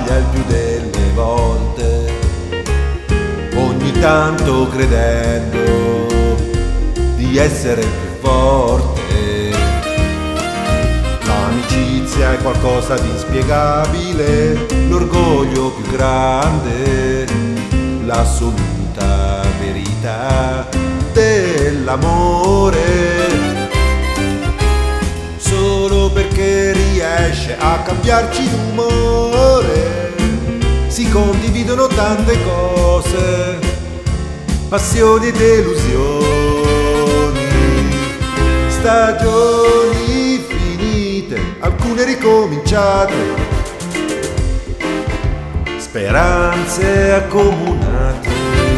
sbaglia il più delle volte, ogni tanto credendo di essere il più forte. L'amicizia è qualcosa di inspiegabile, l'orgoglio più grande, l'assoluta verità dell'amore. Solo perché riesce a cambiarci l'umore, si condividono tante cose, passioni e delusioni, stagioni finite, alcune ricominciate, speranze accomunate,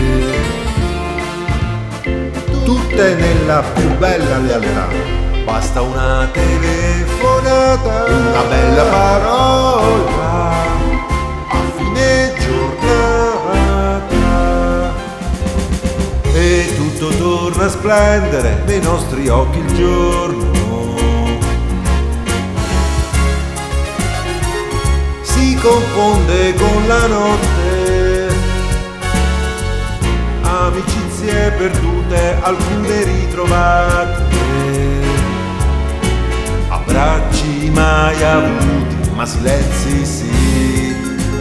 tutte nella più bella realtà. Basta una telefonata, una bella parola a fine giornata e tutto torna a splendere nei nostri occhi il giorno. Si confonde con la notte, amicizie perdute, alcune ritrovate, abbracci mai avuti, ma silenzi sì.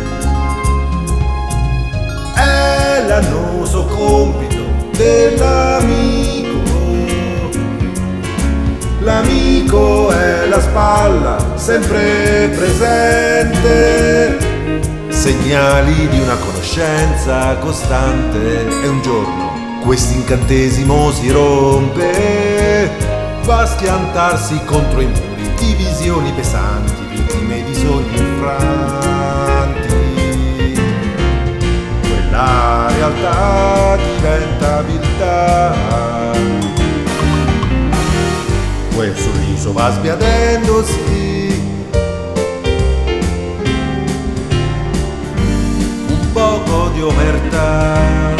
È l'annoso compito dell'amico, l'amico è la spalla sempre presente, segnali di una conoscenza costante. E un giorno quest'incantesimo si rompe, va a schiantarsi contro i muri, divisioni pesanti, vittime di sogni infranti. Quella realtà diventa viltà, quel sorriso va sbiadendosi, un poco di omertà